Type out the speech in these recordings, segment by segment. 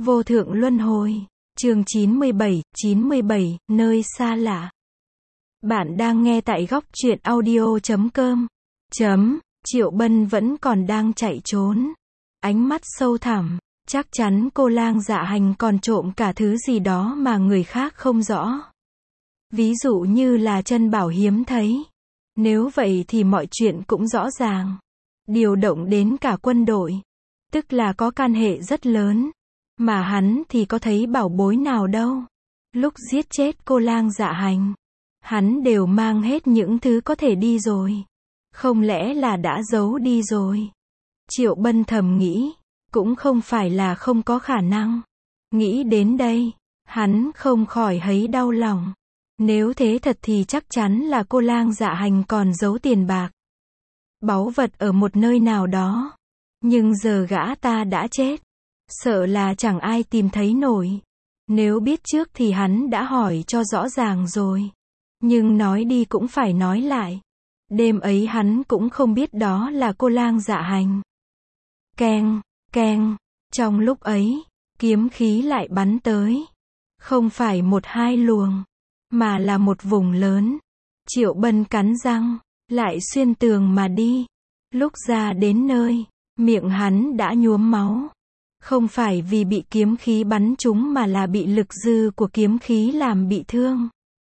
Vô thượng luân hồi. Chương 97, nơi xa lạ. Bạn đang nghe tại góc truyện audio.com. Triệu Bân vẫn còn đang chạy trốn. Ánh mắt sâu thẳm, chắc chắn cô lang dạ hành còn trộm cả thứ gì đó mà người khác không rõ. Ví dụ như là chân bảo hiếm thấy. Nếu vậy thì mọi chuyện cũng rõ ràng. Điều động đến cả quân đội. Tức là có can hệ rất lớn. Mà hắn thì có thấy bảo bối nào đâu. Lúc giết chết cô lang dạ hành, hắn đều mang hết những thứ có thể đi rồi. Không lẽ là đã giấu đi rồi? Triệu Bân thầm nghĩ, cũng không phải là không có khả năng. Nghĩ đến đây, hắn không khỏi thấy đau lòng. Nếu thế thật thì chắc chắn là cô lang dạ hành còn giấu tiền bạc, báu vật ở một nơi nào đó. Nhưng giờ gã ta đã chết, sợ là chẳng ai tìm thấy nổi. Nếu biết trước thì hắn đã hỏi cho rõ ràng rồi. Nhưng nói đi cũng phải nói lại. Đêm ấy hắn cũng không biết đó là cô lang dạ hành. Keng, keng. Trong lúc ấy, kiếm khí lại bắn tới. Không phải một hai luồng, mà là một vùng lớn. Triệu Bân cắn răng, lại xuyên tường mà đi. Lúc ra đến nơi, miệng hắn đã nhuốm máu. Không phải vì bị kiếm khí bắn trúng mà là bị lực dư của kiếm khí làm bị thương.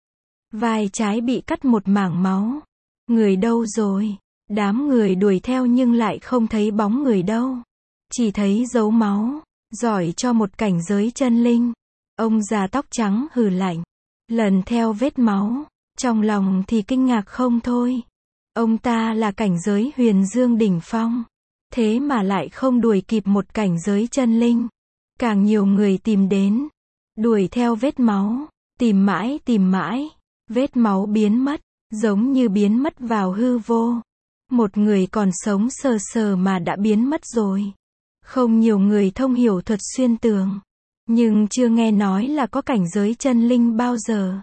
Vai trái bị cắt một mảng máu. Người đâu rồi? Đám người đuổi theo nhưng lại không thấy bóng người đâu. Chỉ thấy dấu máu. Giỏi cho một cảnh giới chân linh. Ông già tóc trắng hừ lạnh. Lần theo vết máu. Trong lòng thì kinh ngạc không thôi. Ông ta là cảnh giới huyền dương đỉnh phong. Thế mà lại không đuổi kịp một cảnh giới chân linh. Càng nhiều người tìm đến. Đuổi theo vết máu. Tìm mãi. Vết máu biến mất. Giống như biến mất vào hư vô. Một người còn sống sờ sờ mà đã biến mất rồi. Không nhiều người thông hiểu thuật xuyên tường. Nhưng chưa nghe nói là có cảnh giới chân linh bao giờ.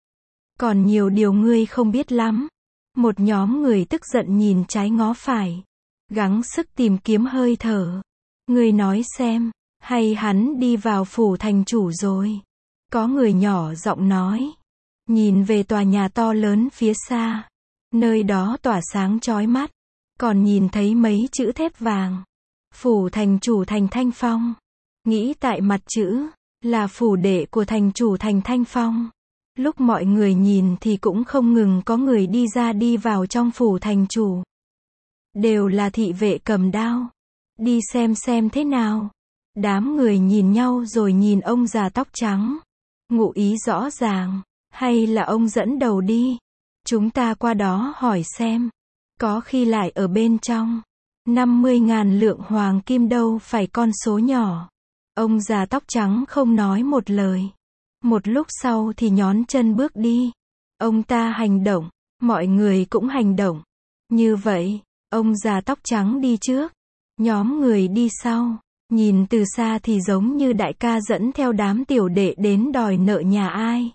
Còn nhiều điều ngươi không biết lắm. Một nhóm người tức giận nhìn trái ngó phải. Gắng sức tìm kiếm hơi thở. Ngươi nói xem, hay hắn đi vào phủ thành chủ rồi? Có người nhỏ giọng nói. Nhìn về tòa nhà to lớn phía xa. Nơi đó tỏa sáng chói mắt. Còn nhìn thấy mấy chữ thép vàng. Phủ thành chủ thành Thanh Phong. Nghĩ tại mặt chữ, là phủ đệ của thành chủ thành Thanh Phong. Lúc mọi người nhìn thì cũng không ngừng có người đi ra đi vào trong phủ thành chủ. Đều là thị vệ cầm đao. Đi xem thế nào. Đám người nhìn nhau rồi nhìn ông già tóc trắng. Ngụ ý rõ ràng. Hay là ông dẫn đầu đi. Chúng ta qua đó hỏi xem. Có khi lại ở bên trong. 50.000 lượng hoàng kim đâu phải con số nhỏ. Ông già tóc trắng không nói một lời. Một lúc sau thì nhón chân bước đi. Ông ta hành động. Mọi người cũng hành động. Như vậy. Ông già tóc trắng đi trước. Nhóm người đi sau. Nhìn từ xa thì giống như đại ca dẫn theo đám tiểu đệ đến đòi nợ nhà ai.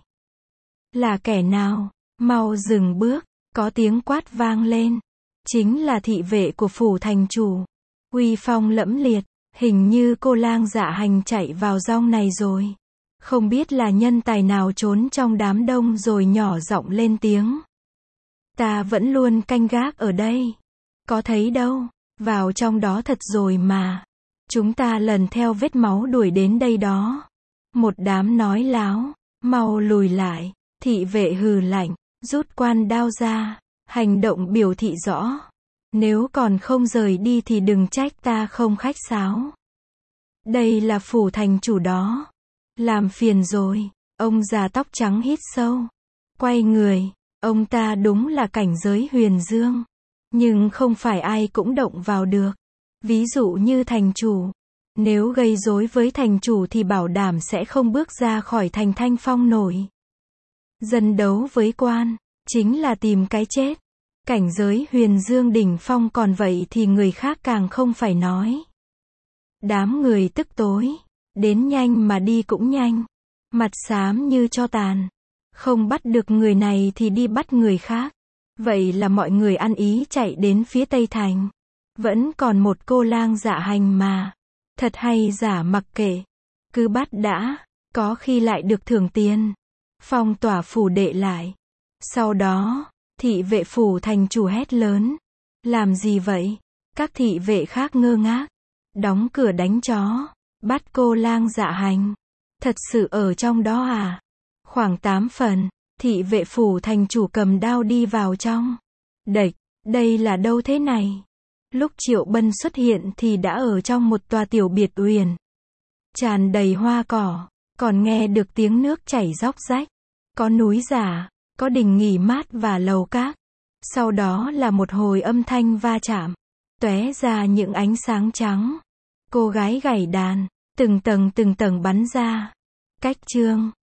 Là kẻ nào? Mau dừng bước. Có tiếng quát vang lên. Chính là thị vệ của phủ thành chủ. Uy phong lẫm liệt. Hình như cô lang dạ hành chạy vào rong này rồi. Không biết là nhân tài nào trốn trong đám đông rồi nhỏ giọng lên tiếng. Ta vẫn luôn canh gác ở đây. Có thấy đâu, vào trong đó thật rồi mà. Chúng ta lần theo vết máu đuổi đến đây đó. Một đám nói láo, mau lùi lại. Thị vệ hừ lạnh, rút quan đao ra, hành động biểu thị rõ. Nếu còn không rời đi thì đừng trách ta không khách sáo. Đây là phủ thành chủ đó. Làm phiền rồi. Ông già tóc trắng hít sâu. Quay người, ông ta đúng là cảnh giới huyền dương. Nhưng không phải ai cũng động vào được. Ví dụ như thành chủ. Nếu gây rối với thành chủ thì bảo đảm sẽ không bước ra khỏi thành Thanh Phong nổi. Dân đấu với quan, chính là tìm cái chết. Cảnh giới huyền dương đỉnh phong còn vậy thì người khác càng không phải nói. Đám người tức tối. Đến nhanh mà đi cũng nhanh. Mặt xám như tro tàn. Không bắt được người này thì đi bắt người khác. Vậy là mọi người ăn ý chạy đến phía Tây Thành. Vẫn còn một cô lang dạ hành mà. Thật hay giả mặc kệ. cứ bắt đã, có khi lại được thưởng tiền. Phong tỏa phủ đệ lại. Sau đó, thị vệ phủ thành chủ hét lớn. Làm gì vậy? Các thị vệ khác ngơ ngác. Đóng cửa đánh chó. Bắt cô lang dạ hành. Thật sự ở trong đó à? Khoảng 8 phần, thị vệ phủ thành chủ cầm đao đi vào trong. Đệch, đây là đâu thế này? Lúc Triệu Bân xuất hiện thì đã ở trong một tòa tiểu biệt uyển. Tràn đầy hoa cỏ, còn nghe được tiếng nước chảy róc rách. Có núi giả, có đình nghỉ mát và lầu các. Sau đó là một hồi âm thanh va chạm, tóe ra những ánh sáng trắng. Cô gái gảy đàn, từng tầng bắn ra. Cách chương